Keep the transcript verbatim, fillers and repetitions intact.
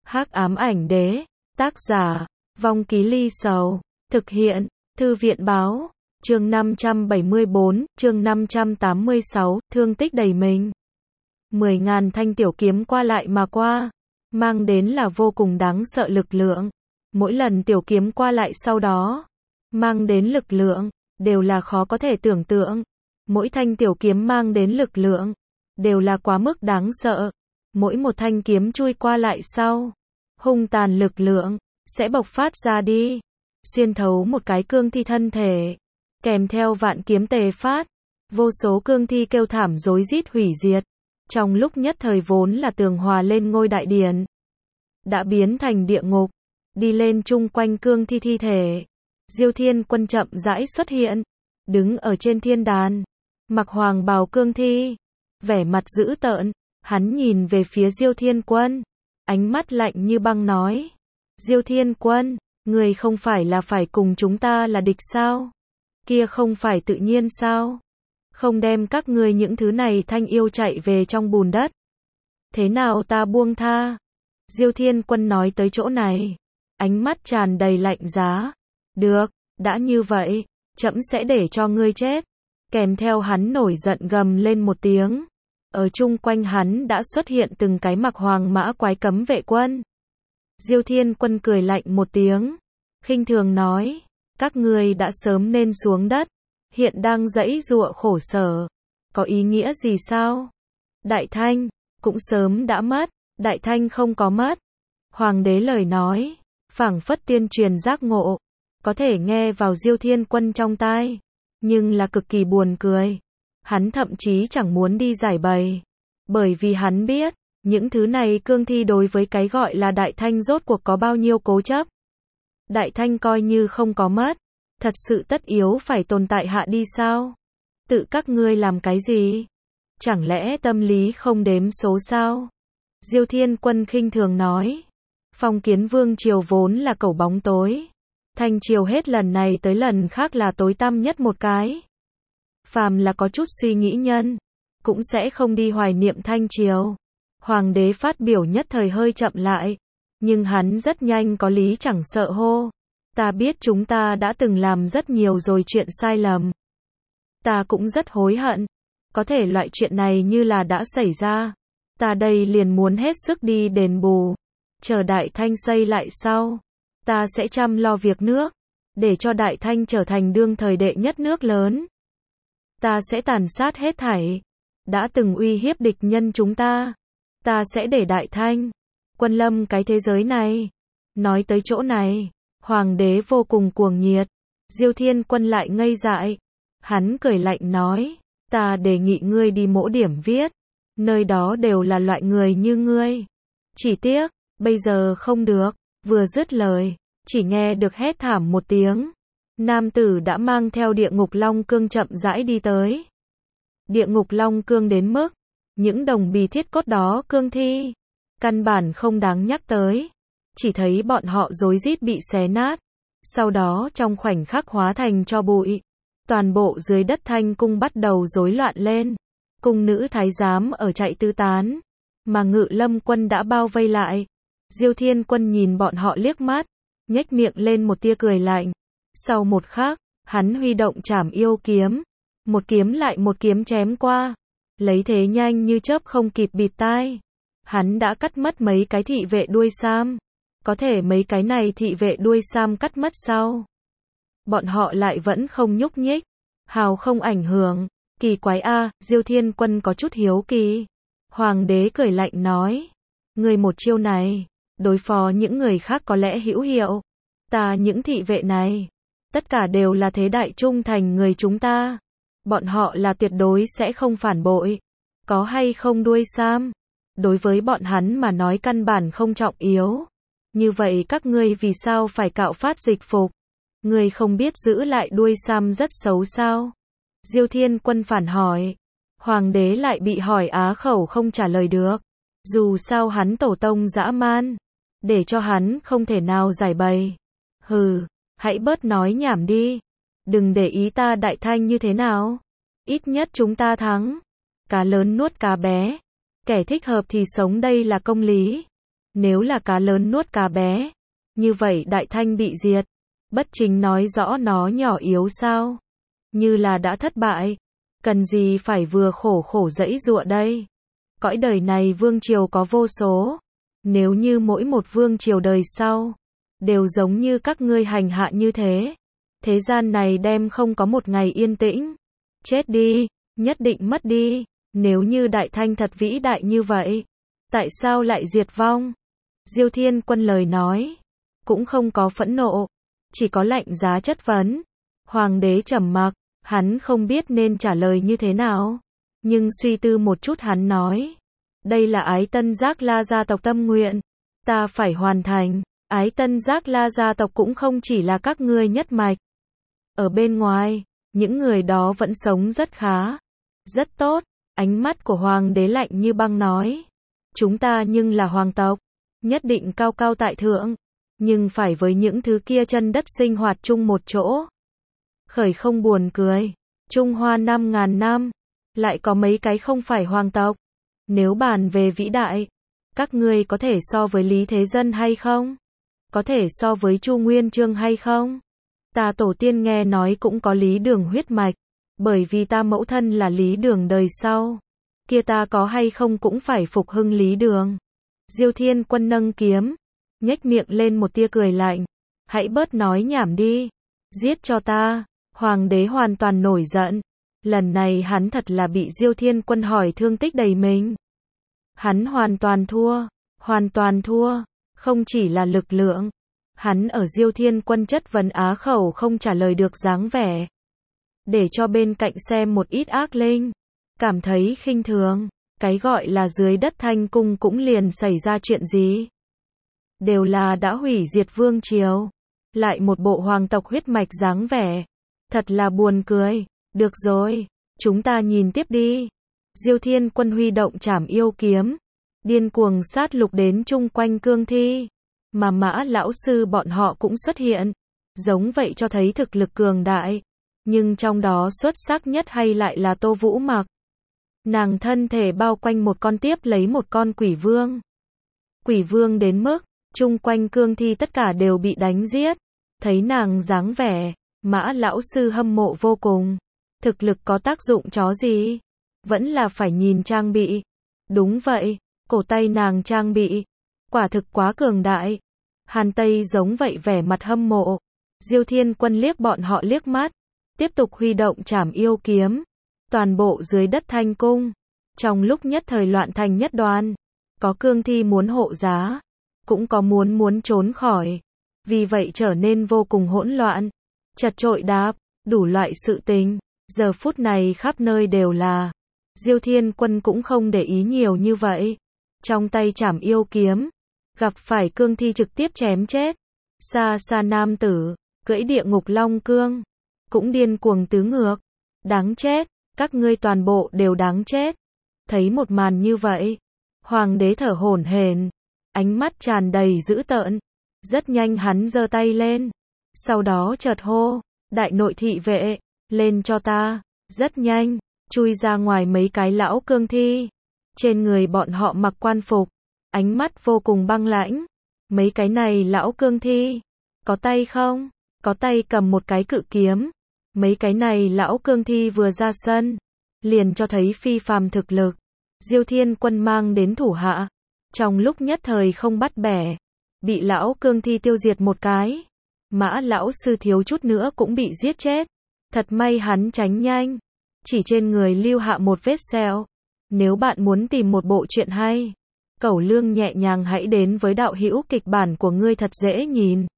Hắc ám ảnh đế, tác giả, Vong Ký Ly Sầu, thực hiện, Thư viện báo, chương năm trăm bảy mươi bốn, chương năm trăm tám mươi sáu, thương tích đầy mình. Mười ngàn thanh tiểu kiếm qua lại mà qua, mang đến là vô cùng đáng sợ lực lượng. Mỗi lần tiểu kiếm qua lại sau đó, mang đến lực lượng, đều là khó có thể tưởng tượng. Mỗi thanh tiểu kiếm mang đến lực lượng, đều là quá mức đáng sợ. Mỗi một thanh kiếm chui qua lại sau, hung tàn lực lượng, sẽ bộc phát ra đi, xuyên thấu một cái cương thi thân thể, kèm theo vạn kiếm tề phát, vô số cương thi kêu thảm rối rít hủy diệt. Trong lúc nhất thời vốn là tường hòa lên ngôi đại điện, đã biến thành địa ngục, đi lên chung quanh cương thi thi thể. Diêu Thiên Quân chậm rãi xuất hiện, đứng ở trên thiên đàn, mặc hoàng bào cương thi, vẻ mặt dữ tợn, hắn nhìn về phía Diêu Thiên Quân, ánh mắt lạnh như băng nói: Diêu Thiên Quân, người không phải là phải cùng chúng ta là địch sao? Kia không phải tự nhiên sao? Không đem các ngươi những thứ này thanh yêu chạy về trong bùn đất. Thế nào ta buông tha? Diêu Thiên Quân nói tới chỗ này, ánh mắt tràn đầy lạnh giá. Được, đã như vậy, trẫm sẽ để cho ngươi chết. Kèm theo hắn nổi giận gầm lên một tiếng. Ở chung quanh hắn đã xuất hiện từng cái mặc hoàng mã quái cấm vệ quân. Diêu Thiên Quân cười lạnh một tiếng, khinh thường nói: các ngươi đã sớm nên xuống đất, hiện đang giãy giụa khổ sở, có ý nghĩa gì sao? Đại Thanh cũng sớm đã mất. Đại Thanh không có mất. Hoàng đế lời nói, phảng phất tiên truyền giác ngộ, có thể nghe vào Diêu Thiên Quân trong tai, nhưng là cực kỳ buồn cười. Hắn thậm chí chẳng muốn đi giải bày, bởi vì hắn biết, những thứ này cương thi đối với cái gọi là Đại Thanh rốt cuộc có bao nhiêu cố chấp. Đại Thanh coi như không có mất, thật sự tất yếu phải tồn tại hạ đi sao? Tự các ngươi làm cái gì? Chẳng lẽ tâm lý không đếm số sao? Diêu Thiên Quân khinh thường nói: Phong Kiến Vương triều vốn là cẩu bóng tối, Thanh triều hết lần này tới lần khác là tối tăm nhất một cái. Phàm là có chút suy nghĩ nhân, cũng sẽ không đi hoài niệm Thanh triều. Hoàng đế phát biểu nhất thời hơi chậm lại, nhưng hắn rất nhanh có lý chẳng sợ hô: ta biết chúng ta đã từng làm rất nhiều rồi chuyện sai lầm. Ta cũng rất hối hận. Có thể loại chuyện này như là đã xảy ra, ta đây liền muốn hết sức đi đền bù. Chờ Đại Thanh xây lại sau, ta sẽ chăm lo việc nước, để cho Đại Thanh trở thành đương thời đệ nhất nước lớn. Ta sẽ tàn sát hết thảy đã từng uy hiếp địch nhân chúng ta. Ta sẽ để Đại Thanh quân lâm cái thế giới này. Nói tới chỗ này, hoàng đế vô cùng cuồng nhiệt. Diêu Thiên Quân lại ngây dại. Hắn cười lạnh nói: ta đề nghị ngươi đi mỗ điểm viết, nơi đó đều là loại người như ngươi. Chỉ tiếc, bây giờ không được. Vừa dứt lời, chỉ nghe được hét thảm một tiếng. Nam tử đã mang theo địa ngục long cương chậm rãi đi tới. Địa ngục long cương đến mức, những đồng bì thiết cốt đó cương thi, căn bản không đáng nhắc tới. Chỉ thấy bọn họ rối rít bị xé nát, sau đó trong khoảnh khắc hóa thành tro bụi. Toàn bộ dưới đất Thanh cung bắt đầu rối loạn lên. Cung nữ thái giám ở chạy tứ tán, mà Ngự Lâm quân đã bao vây lại. Diêu Thiên Quân nhìn bọn họ liếc mắt, nhếch miệng lên một tia cười lạnh. Sau một khắc, hắn huy động Trảm Yêu kiếm, một kiếm lại một kiếm chém qua, lấy thế nhanh như chớp không kịp bịt tai. Hắn đã cắt mất mấy cái thị vệ đuôi sam. Có thể mấy cái này thị vệ đuôi sam cắt mất sau, bọn họ lại vẫn không nhúc nhích, hào không ảnh hưởng. Kỳ quái a. Diêu Thiên Quân có chút hiếu kỳ. Hoàng đế cười lạnh nói: người một chiêu này, đối phó những người khác có lẽ hữu hiệu. Ta những thị vệ này, tất cả đều là thế đại trung thành người chúng ta. Bọn họ là tuyệt đối sẽ không phản bội. Có hay không đuôi sam, đối với bọn hắn mà nói căn bản không trọng yếu. Như vậy các ngươi vì sao phải cạo phát dịch phục? Ngươi không biết giữ lại đuôi sam rất xấu sao? Diêu Thiên Quân phản hỏi. Hoàng đế lại bị hỏi á khẩu không trả lời được. Dù sao hắn tổ tông dã man, để cho hắn không thể nào giải bày. Hừ, hãy bớt nói nhảm đi. Đừng để ý ta Đại Thanh như thế nào. Ít nhất chúng ta thắng. Cá lớn nuốt cá bé. Kẻ thích hợp thì sống, đây là công lý. Nếu là cá lớn nuốt cá bé, như vậy Đại Thanh bị diệt, bất chính nói rõ nó nhỏ yếu sao? Như là đã thất bại, cần gì phải vừa khổ khổ giãy giụa đây? Cõi đời này vương triều có vô số, nếu như mỗi một vương triều đời sau đều giống như các ngươi hành hạ như thế, thế gian này đem không có một ngày yên tĩnh. Chết đi, nhất định mất đi. Nếu như Đại Thanh thật vĩ đại như vậy, tại sao lại diệt vong? Diêu Thiên Quân lời nói cũng không có phẫn nộ, chỉ có lạnh giá chất vấn. Hoàng đế trầm mặc, hắn không biết nên trả lời như thế nào, nhưng suy tư một chút hắn nói, đây là Ái Tân Giác La gia tộc tâm nguyện, ta phải hoàn thành. Ái Tân Giác La gia tộc cũng không chỉ là các ngươi nhất mạch. Ở bên ngoài, những người đó vẫn sống rất khá, rất tốt. Ánh mắt của hoàng đế lạnh như băng nói, chúng ta nhưng là hoàng tộc, nhất định cao cao tại thượng, nhưng phải với những thứ kia chân đất sinh hoạt chung một chỗ. Khởi không buồn cười, Trung Hoa năm ngàn năm, lại có mấy cái không phải hoàng tộc. Nếu bàn về vĩ đại, các ngươi có thể so với Lý Thế Dân hay không? Có thể so với Chu Nguyên Chương hay không? Ta tổ tiên nghe nói cũng có Lý Đường huyết mạch, bởi vì ta mẫu thân là Lý Đường đời sau. Kia ta có hay không cũng phải phục hưng Lý Đường. Diêu Thiên Quân nâng kiếm, nhếch miệng lên một tia cười lạnh. Hãy bớt nói nhảm đi. Giết cho ta. Hoàng đế hoàn toàn nổi giận. Lần này hắn thật là bị Diêu Thiên Quân hỏi thương tích đầy mình. Hắn hoàn toàn thua. Hoàn toàn thua. Không chỉ là lực lượng. Hắn ở Diêu Thiên Quân chất vấn á khẩu không trả lời được dáng vẻ. Để cho bên cạnh xem một ít ác linh. Cảm thấy khinh thường. Cái gọi là dưới đất Thanh Cung cũng liền xảy ra chuyện gì. Đều là đã hủy diệt vương triều. Lại một bộ hoàng tộc huyết mạch dáng vẻ. Thật là buồn cười. Được rồi, chúng ta nhìn tiếp đi. Diêu Thiên Quân huy động trảm yêu kiếm, điên cuồng sát lục đến chung quanh cương thi. Mà Mã lão sư bọn họ cũng xuất hiện. Giống vậy cho thấy thực lực cường đại. Nhưng trong đó xuất sắc nhất hay lại là Tô Vũ Mặc. Nàng thân thể bao quanh một con tiếp lấy một con quỷ vương. Quỷ vương đến mức, chung quanh cương thi tất cả đều bị đánh giết. Thấy nàng dáng vẻ, Mã lão sư hâm mộ vô cùng. Thực lực có tác dụng chó gì? Vẫn là phải nhìn trang bị. Đúng vậy, cổ tay nàng trang bị. Quả thực quá cường đại. Hàn Tây giống vậy vẻ mặt hâm mộ. Diêu Thiên Quân liếc bọn họ liếc mắt. Tiếp tục huy động trảm yêu kiếm. Toàn bộ dưới đất Thanh Cung. Trong lúc nhất thời loạn thành nhất đoàn. Có cương thi muốn hộ giá. Cũng có muốn muốn trốn khỏi. Vì vậy trở nên vô cùng hỗn loạn. Chật trội đáp, đủ loại sự tình. Giờ phút này khắp nơi đều là. Diêu Thiên Quân cũng không để ý nhiều như vậy. Trong tay trảm yêu kiếm. Gặp phải cương thi trực tiếp chém chết. Xa xa nam tử. Cưỡi địa ngục long cương. Cũng điên cuồng tứ ngược. Đáng chết. Các ngươi toàn bộ đều đáng chết. Thấy một màn như vậy. Hoàng đế thở hổn hển. Ánh mắt tràn đầy dữ tợn. Rất nhanh hắn giơ tay lên. Sau đó chợt hô. Đại nội thị vệ. Lên cho ta. Rất nhanh. Chui ra ngoài mấy cái lão cương thi. Trên người bọn họ mặc quan phục. Ánh mắt vô cùng băng lãnh. Mấy cái này lão cương thi. Có tay không? Có tay cầm một cái cự kiếm. Mấy cái này lão cương thi vừa ra sân. Liền cho thấy phi phàm thực lực. Diêu Thiên Quân mang đến thủ hạ. Trong lúc nhất thời không bắt bẻ. Bị lão cương thi tiêu diệt một cái. Mã lão sư thiếu chút nữa cũng bị giết chết. Thật may hắn tránh nhanh. Chỉ trên người lưu hạ một vết sẹo. Nếu bạn muốn tìm một bộ truyện hay, Cẩu Lương nhẹ nhàng hãy đến với đạo hữu kịch bản của ngươi thật dễ nhìn.